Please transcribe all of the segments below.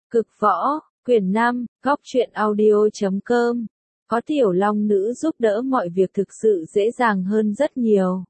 Cực võ, quyển 5, góc truyện audio.com. Có tiểu long nữ giúp đỡ mọi việc thực sự dễ dàng hơn rất nhiều.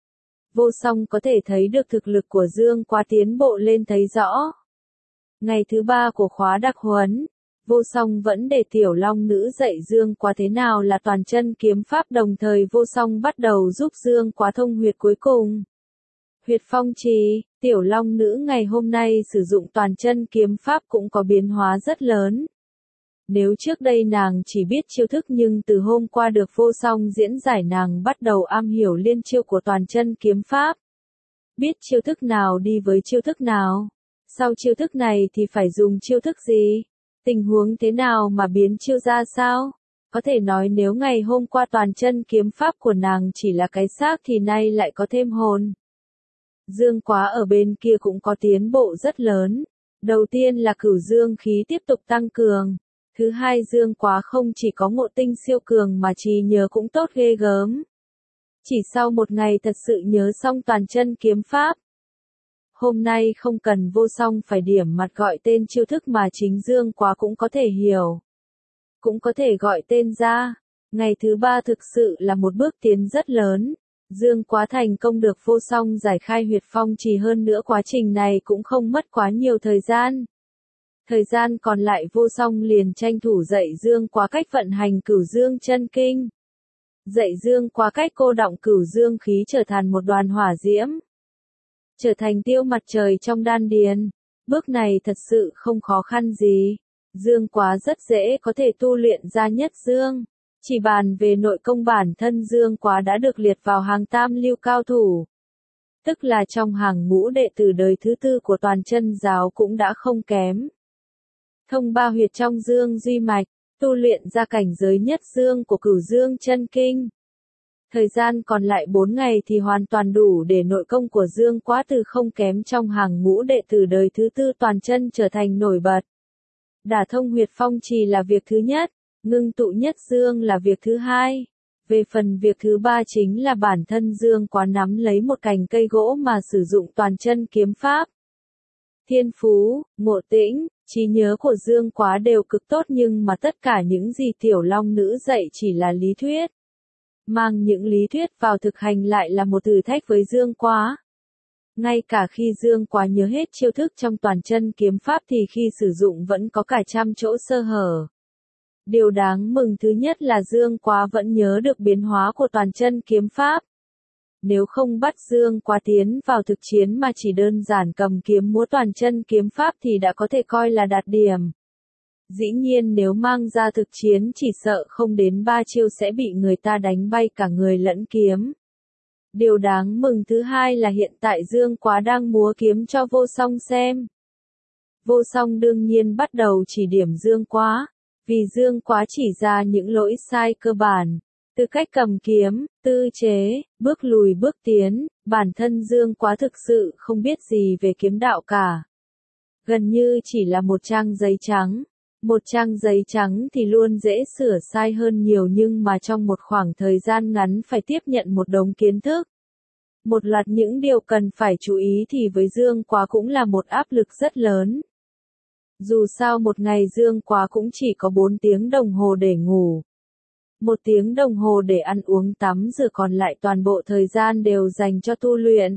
Vô song có thể thấy được thực lực của Dương Quá tiến bộ lên thấy rõ. Ngày thứ 3 của khóa đặc huấn, Vô Song vẫn để tiểu long nữ dạy Dương Quá thế nào là toàn chân kiếm pháp, đồng thời Vô Song bắt đầu giúp Dương Quá thông huyệt cuối cùng. Huyệt phong trì, tiểu long nữ ngày hôm nay sử dụng toàn chân kiếm pháp cũng có biến hóa rất lớn. Nếu trước đây nàng chỉ biết chiêu thức, nhưng từ hôm qua được Vô Song diễn giải, nàng bắt đầu am hiểu liên chiêu của toàn chân kiếm pháp. Biết chiêu thức nào đi với chiêu thức nào, sau chiêu thức này thì phải dùng chiêu thức gì, tình huống thế nào mà biến chiêu ra sao. Có thể nói nếu ngày hôm qua toàn chân kiếm pháp của nàng chỉ là cái xác thì nay lại có thêm hồn. Dương Quá ở bên kia cũng có tiến bộ rất lớn. Đầu tiên là cửu dương khí tiếp tục tăng cường. Thứ hai, Dương Quá không chỉ có ngộ tinh siêu cường mà trí nhớ cũng tốt ghê gớm. Chỉ sau một ngày thật sự nhớ xong toàn chân kiếm pháp. Hôm nay không cần Vô Song phải điểm mặt gọi tên chiêu thức mà chính Dương Quá cũng có thể hiểu. Cũng có thể gọi tên ra. Ngày thứ 3 thực sự là một bước tiến rất lớn. Dương Quá thành công được Vô Song giải khai huyệt phong trì, hơn nữa quá trình này cũng không mất quá nhiều thời gian. Thời gian còn lại Vô Song liền tranh thủ dạy Dương Quá cách vận hành cửu dương chân kinh. Dạy Dương Quá cách cô đọng cửu dương khí trở thành một đoàn hỏa diễm. Trở thành tiêu mặt trời trong đan điền. Bước này thật sự không khó khăn gì. Dương Quá rất dễ có thể tu luyện ra nhất dương. Chỉ bàn về nội công, bản thân Dương Quá đã được liệt vào hàng tam lưu cao thủ. Tức là trong hàng ngũ đệ tử đời thứ 4 của toàn chân giáo cũng đã không kém. Thông 3 huyệt trong dương duy mạch, tu luyện ra cảnh giới nhất dương của cửu dương chân kinh. Thời gian còn lại 4 ngày thì hoàn toàn đủ để nội công của Dương Quá từ không kém trong hàng ngũ đệ tử đời thứ 4 toàn chân trở thành nổi bật. Đả thông huyệt phong trì là việc thứ nhất, ngưng tụ nhất dương là việc thứ hai. Về phần việc thứ 3 chính là bản thân Dương Quá nắm lấy một cành cây gỗ mà sử dụng toàn chân kiếm pháp. Thiên phú, ngộ tĩnh, trí nhớ của Dương Quá đều cực tốt, nhưng mà tất cả những gì tiểu long nữ dạy chỉ là lý thuyết. Mang những lý thuyết vào thực hành lại là một thử thách với Dương Quá. Ngay cả khi Dương Quá nhớ hết chiêu thức trong toàn chân kiếm pháp thì khi sử dụng vẫn có cả trăm chỗ sơ hở. Điều đáng mừng thứ nhất là Dương Quá vẫn nhớ được biến hóa của toàn chân kiếm pháp. Nếu không bắt Dương Quá tiến vào thực chiến mà chỉ đơn giản cầm kiếm múa toàn chân kiếm pháp thì đã có thể coi là đạt điểm. Dĩ nhiên nếu mang ra thực chiến chỉ sợ không đến 3 chiêu sẽ bị người ta đánh bay cả người lẫn kiếm. Điều đáng mừng thứ hai là hiện tại Dương Quá đang múa kiếm cho Vô Song xem. Vô Song đương nhiên bắt đầu chỉ điểm Dương Quá, vì Dương Quá chỉ ra những lỗi sai cơ bản, từ cách cầm kiếm, tư chế, bước lùi bước tiến, bản thân Dương Quá thực sự không biết gì về kiếm đạo cả. Gần như chỉ là một trang giấy trắng. Một trang giấy trắng thì luôn dễ sửa sai hơn nhiều, nhưng mà trong một khoảng thời gian ngắn phải tiếp nhận một đống kiến thức. Một loạt những điều cần phải chú ý thì với Dương Quá cũng là một áp lực rất lớn. Dù sao một ngày Dương Quá cũng chỉ có 4 tiếng đồng hồ để ngủ. 1 tiếng đồng hồ để ăn uống tắm rửa, còn lại toàn bộ thời gian đều dành cho tu luyện.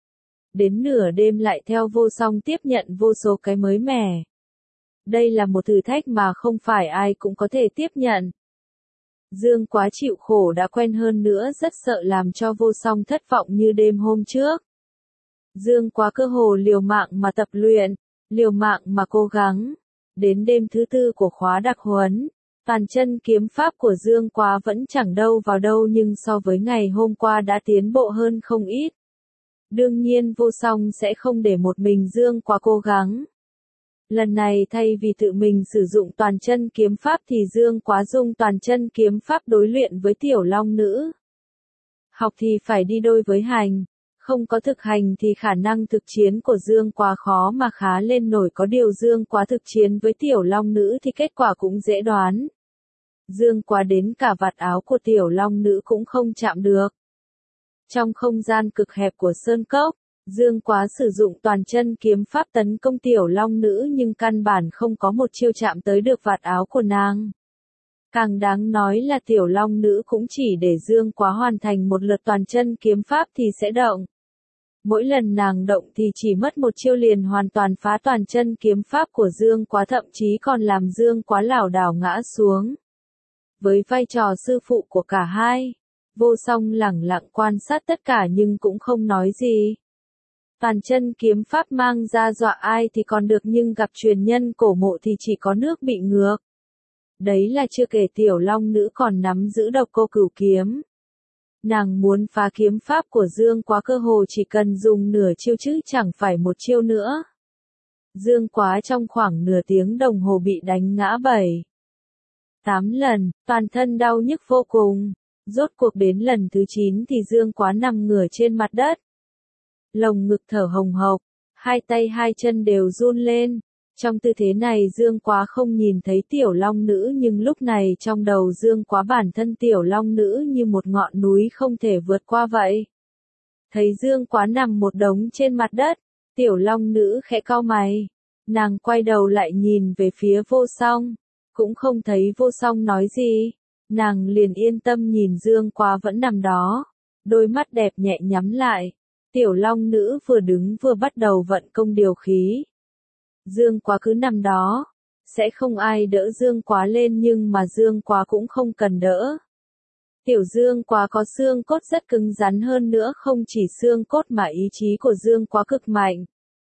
Đến nửa đêm lại theo Vô Song tiếp nhận vô số cái mới mẻ. Đây là một thử thách mà không phải ai cũng có thể tiếp nhận. Dương Quá chịu khổ đã quen, hơn nữa rất sợ làm cho Vô Song thất vọng như đêm hôm trước. Dương Quá cơ hồ liều mạng mà tập luyện, liều mạng mà cố gắng. Đến đêm thứ 4 của khóa đặc huấn, toàn chân kiếm pháp của Dương Quá vẫn chẳng đâu vào đâu, nhưng so với ngày hôm qua đã tiến bộ hơn không ít. Đương nhiên Vô Song sẽ không để một mình Dương Quá cố gắng. Lần này thay vì tự mình sử dụng toàn chân kiếm pháp thì Dương Quá dùng toàn chân kiếm pháp đối luyện với tiểu long nữ. Học thì phải đi đôi với hành, không có thực hành thì khả năng thực chiến của Dương Quá khó mà khá lên nổi, có điều Dương Quá thực chiến với tiểu long nữ thì kết quả cũng dễ đoán. Dương Quá đến cả vạt áo của tiểu long nữ cũng không chạm được. Trong không gian cực hẹp của sơn cốc, Dương Quá sử dụng toàn chân kiếm pháp tấn công tiểu long nữ nhưng căn bản không có một chiêu chạm tới được vạt áo của nàng. Càng đáng nói là tiểu long nữ cũng chỉ để Dương Quá hoàn thành một lượt toàn chân kiếm pháp thì sẽ động. Mỗi lần nàng động thì chỉ mất một chiêu liền hoàn toàn phá toàn chân kiếm pháp của Dương Quá, thậm chí còn làm Dương Quá lảo đảo ngã xuống. Với vai trò sư phụ của cả hai, Vô Song lẳng lặng quan sát tất cả nhưng cũng không nói gì. Toàn chân kiếm pháp mang ra dọa ai thì còn được nhưng gặp truyền nhân cổ mộ thì chỉ có nước bị ngược. Đấy là chưa kể tiểu long nữ còn nắm giữ độc cô cửu kiếm. Nàng muốn phá kiếm pháp của Dương Quá cơ hồ chỉ cần dùng nửa chiêu chứ chẳng phải một chiêu nữa. Dương Quá trong khoảng nửa tiếng đồng hồ bị đánh ngã 7-8 lần, toàn thân đau nhức vô cùng. Rốt cuộc đến lần thứ 9 thì Dương Quá nằm ngửa trên mặt đất. Lồng ngực thở hồng hộc, hai tay hai chân đều run lên. Trong tư thế này Dương Quá không nhìn thấy tiểu long nữ nhưng lúc này trong đầu Dương Quá bản thân tiểu long nữ như một ngọn núi không thể vượt qua vậy. Thấy Dương Quá nằm một đống trên mặt đất, tiểu long nữ khẽ cau mày. Nàng quay đầu lại nhìn về phía Vô Song, cũng không thấy Vô Song nói gì. Nàng liền yên tâm nhìn Dương Quá vẫn nằm đó, đôi mắt đẹp nhẹ nhắm lại. Tiểu long nữ vừa đứng vừa bắt đầu vận công điều khí. Dương Quá cứ nằm đó, sẽ không ai đỡ Dương Quá lên nhưng mà Dương Quá cũng không cần đỡ. Tiểu Dương Quá có xương cốt rất cứng rắn, hơn nữa không chỉ xương cốt mà ý chí của Dương Quá cực mạnh.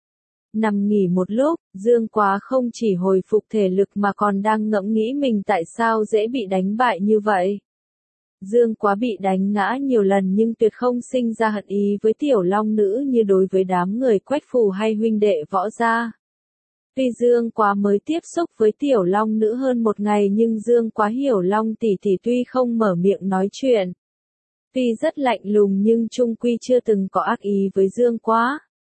Nằm nghỉ một lúc, Dương Quá không chỉ hồi phục thể lực mà còn đang ngẫm nghĩ mình tại sao dễ bị đánh bại như vậy. Dương Quá bị đánh ngã nhiều lần nhưng tuyệt không sinh ra hận ý với tiểu long nữ như đối với đám người Quách Phù hay huynh đệ Võ gia. Tuy Dương Quá mới tiếp xúc với tiểu long nữ hơn một ngày nhưng Dương Quá hiểu Long tỷ tỷ tuy không mở miệng nói chuyện. Tuy rất lạnh lùng nhưng chung quy chưa từng có ác ý với Dương Quá.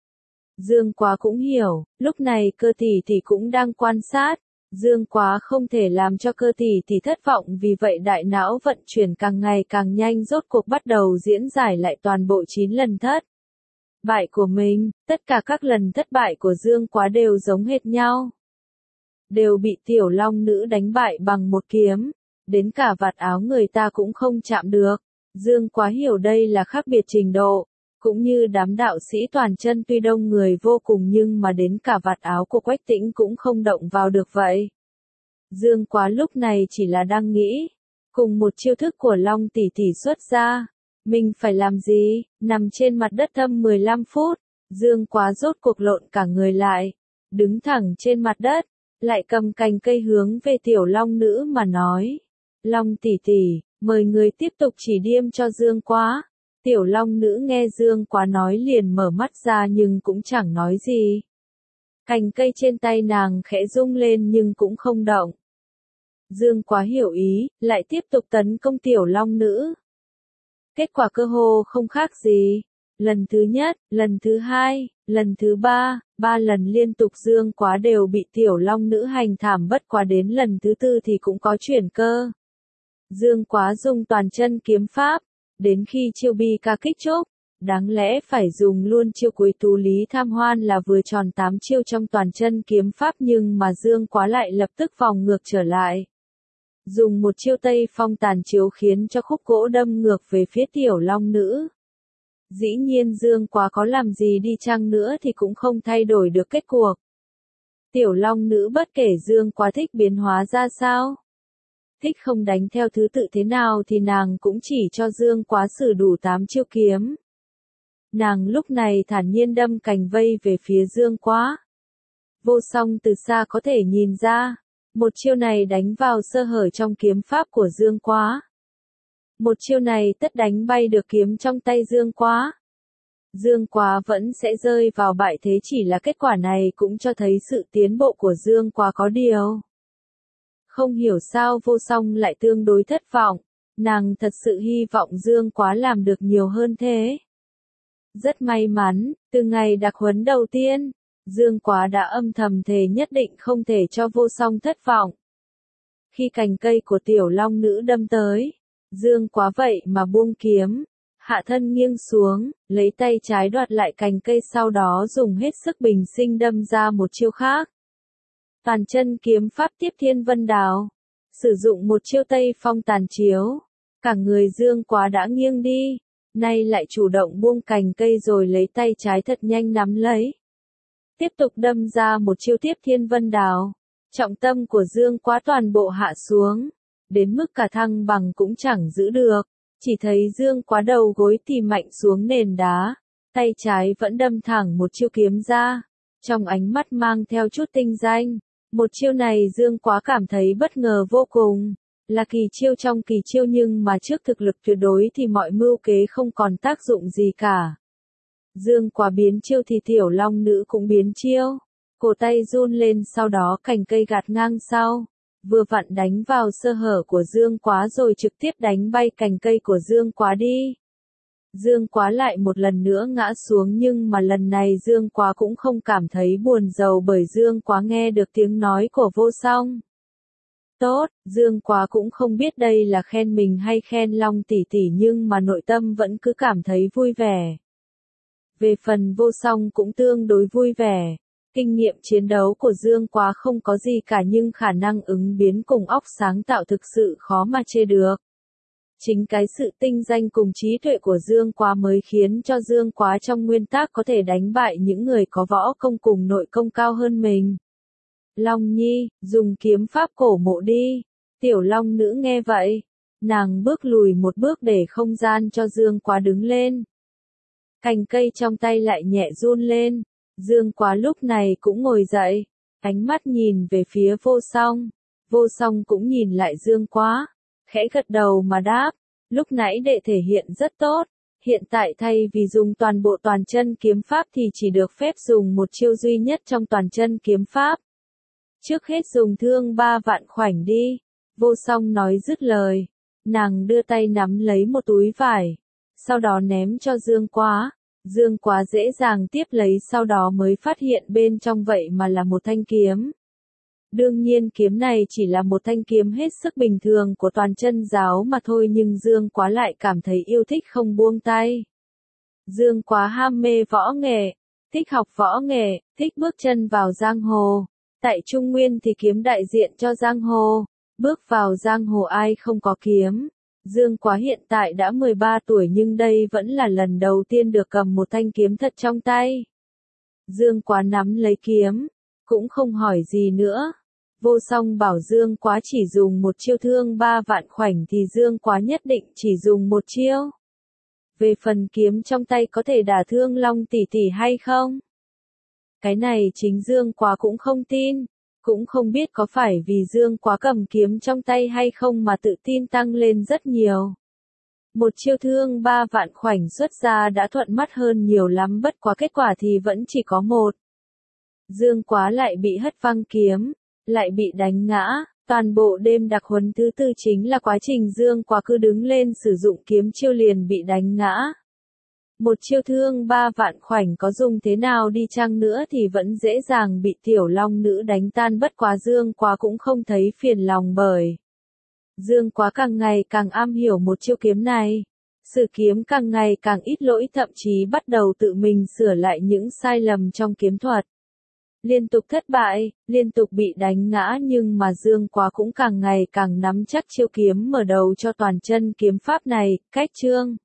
Dương Quá cũng hiểu, lúc này Cơ tỷ tỷ cũng đang quan sát. Dương Quá không thể làm cho Cơ tỷ tỷ thất vọng, vì vậy đại não vận chuyển càng ngày càng nhanh, rốt cuộc bắt đầu diễn giải lại toàn bộ 9 lần thất bại của mình. Tất cả các lần thất bại của Dương Quá đều giống hệt nhau. Đều bị tiểu long nữ đánh bại bằng một kiếm, đến cả vạt áo người ta cũng không chạm được. Dương Quá hiểu đây là khác biệt trình độ, cũng như đám đạo sĩ toàn chân tuy đông người vô cùng nhưng mà đến cả vạt áo của Quách Tĩnh cũng không động vào được vậy. Dương Quá lúc này chỉ là đang nghĩ, cùng một chiêu thức của Long tỷ tỷ xuất ra, mình phải làm gì? Nằm trên mặt đất thâm 15 phút, Dương Quá rốt cuộc lộn cả người lại, đứng thẳng trên mặt đất, lại cầm cành cây hướng về tiểu long nữ mà nói. Long tỷ tỷ, mời người tiếp tục chỉ điểm cho Dương Quá. Tiểu long nữ nghe Dương Quá nói liền mở mắt ra nhưng cũng chẳng nói gì. Cành cây trên tay nàng khẽ rung lên nhưng cũng không động. Dương Quá hiểu ý, lại tiếp tục tấn công tiểu long nữ. Kết quả cơ hồ không khác gì. Lần thứ nhất, lần thứ hai, lần thứ ba, 3 lần liên tục Dương Quá đều bị tiểu long nữ hành thảm, bất quá đến lần thứ tư thì cũng có chuyển cơ. Dương Quá dùng toàn chân kiếm pháp, đến khi chiêu bi ca kích trúc, đáng lẽ phải dùng luôn chiêu cuối tú lý tham hoan là vừa tròn 8 chiêu trong toàn chân kiếm pháp nhưng mà Dương Quá lại lập tức vòng ngược trở lại. Dùng một chiêu Tây Phong tàn chiếu khiến cho khúc gỗ đâm ngược về phía tiểu long nữ. Dĩ nhiên Dương Quá có làm gì đi chăng nữa thì cũng không thay đổi được kết cuộc. Tiểu long nữ bất kể Dương Quá thích biến hóa ra sao, thích không đánh theo thứ tự thế nào thì nàng cũng chỉ cho Dương Quá sử đủ 8 chiêu kiếm. Nàng lúc này thản nhiên đâm cành vây về phía Dương Quá. Vô Song từ xa có thể nhìn ra, một chiêu này đánh vào sơ hở trong kiếm pháp của Dương Quá. Một chiêu này tất đánh bay được kiếm trong tay Dương Quá. Dương Quá vẫn sẽ rơi vào bại thế, chỉ là kết quả này cũng cho thấy sự tiến bộ của Dương Quá có điều. Không hiểu sao Vô Song lại tương đối thất vọng, nàng thật sự hy vọng Dương Quá làm được nhiều hơn thế. Rất may mắn, từ ngày đặc huấn đầu tiên, Dương Quá đã âm thầm thề nhất định không thể cho Vô Song thất vọng. Khi cành cây của tiểu long nữ đâm tới, Dương Quá vậy mà buông kiếm, hạ thân nghiêng xuống, lấy tay trái đoạt lại cành cây sau đó dùng hết sức bình sinh đâm ra một chiêu khác. Toàn chân kiếm pháp tiếp thiên vân đào. Sử dụng một chiêu Tây Phong tàn chiếu. Cả người Dương Quá đã nghiêng đi, nay lại chủ động buông cành cây rồi lấy tay trái thật nhanh nắm lấy. Tiếp tục đâm ra một chiêu tiếp thiên vân đào. Trọng tâm của Dương Quá toàn bộ hạ xuống, đến mức cả thăng bằng cũng chẳng giữ được. Chỉ thấy Dương Quá đầu gối thì mạnh xuống nền đá, tay trái vẫn đâm thẳng một chiêu kiếm ra, trong ánh mắt mang theo chút tinh danh. Một chiêu này Dương Quá cảm thấy bất ngờ vô cùng, là kỳ chiêu trong kỳ chiêu nhưng mà trước thực lực tuyệt đối thì mọi mưu kế không còn tác dụng gì cả. Dương Quá biến chiêu thì tiểu long nữ cũng biến chiêu, cổ tay run lên sau đó cành cây gạt ngang sau. Vừa vặn đánh vào sơ hở của Dương Quá rồi trực tiếp đánh bay cành cây của Dương Quá đi. Dương Quá lại một lần nữa ngã xuống nhưng mà lần này Dương Quá cũng không cảm thấy buồn rầu bởi Dương Quá nghe được tiếng nói của Vô Song. Tốt, Dương Quá cũng không biết đây là khen mình hay khen Long tỷ tỷ nhưng mà nội tâm vẫn cứ cảm thấy vui vẻ. Về phần Vô Song cũng tương đối vui vẻ. Kinh nghiệm chiến đấu của Dương Quá không có gì cả nhưng khả năng ứng biến cùng óc sáng tạo thực sự khó mà chê được. Chính cái sự tinh danh cùng trí tuệ của Dương Quá mới khiến cho Dương Quá trong nguyên tắc có thể đánh bại những người có võ công cùng nội công cao hơn mình. Long Nhi, dùng kiếm pháp cổ mộ đi. Tiểu Long nữ nghe vậy, nàng bước lùi một bước để không gian cho Dương Quá đứng lên. Cành cây trong tay lại nhẹ run lên. Dương Quá lúc này cũng ngồi dậy, ánh mắt nhìn về phía Vô Song. Vô Song cũng nhìn lại Dương Quá, khẽ gật đầu mà đáp, lúc nãy đệ thể hiện rất tốt, hiện tại thay vì dùng toàn bộ toàn chân kiếm pháp thì chỉ được phép dùng một chiêu duy nhất trong toàn chân kiếm pháp. Trước hết dùng thương 3 vạn khoảnh đi. Vô Song nói dứt lời, nàng đưa tay nắm lấy một túi vải, sau đó ném cho Dương Quá. Dương Quá dễ dàng tiếp lấy sau đó mới phát hiện bên trong vậy mà là một thanh kiếm. Đương nhiên kiếm này chỉ là một thanh kiếm hết sức bình thường của toàn chân giáo mà thôi nhưng Dương Quá lại cảm thấy yêu thích không buông tay. Dương Quá ham mê võ nghệ, thích học võ nghệ, thích bước chân vào giang hồ. Tại Trung Nguyên thì kiếm đại diện cho giang hồ, bước vào giang hồ ai không có kiếm. Dương Quá hiện tại đã 13 tuổi nhưng đây vẫn là lần đầu tiên được cầm một thanh kiếm thật trong tay. Dương Quá nắm lấy kiếm, cũng không hỏi gì nữa. Vô Song bảo Dương Quá chỉ dùng một chiêu thương 3 vạn khoảnh thì Dương Quá nhất định chỉ dùng một chiêu. Về phần kiếm trong tay có thể đả thương Long tỷ tỷ hay không? Cái này chính Dương Quá cũng không tin. Cũng không biết có phải vì Dương Quá cầm kiếm trong tay hay không mà tự tin tăng lên rất nhiều. Một chiêu thương 3 vạn khoảnh xuất ra đã thuận mắt hơn nhiều lắm bất quá kết quả thì vẫn chỉ có một. Dương Quá lại bị hất văng kiếm, lại bị đánh ngã. Toàn bộ đêm đặc huấn thứ tư chính là quá trình Dương Quá cứ đứng lên sử dụng kiếm chiêu liền bị đánh ngã. Một chiêu thương 3 vạn khoảnh có dùng thế nào đi chăng nữa thì vẫn dễ dàng bị tiểu long nữ đánh tan bất quá Dương Quá cũng không thấy phiền lòng bởi. Dương Quá càng ngày càng am hiểu một chiêu kiếm này. Sử kiếm càng ngày càng ít lỗi thậm chí bắt đầu tự mình sửa lại những sai lầm trong kiếm thuật. Liên tục thất bại, liên tục bị đánh ngã nhưng mà Dương Quá cũng càng ngày càng nắm chắc chiêu kiếm mở đầu cho toàn chân kiếm pháp này, cách chương.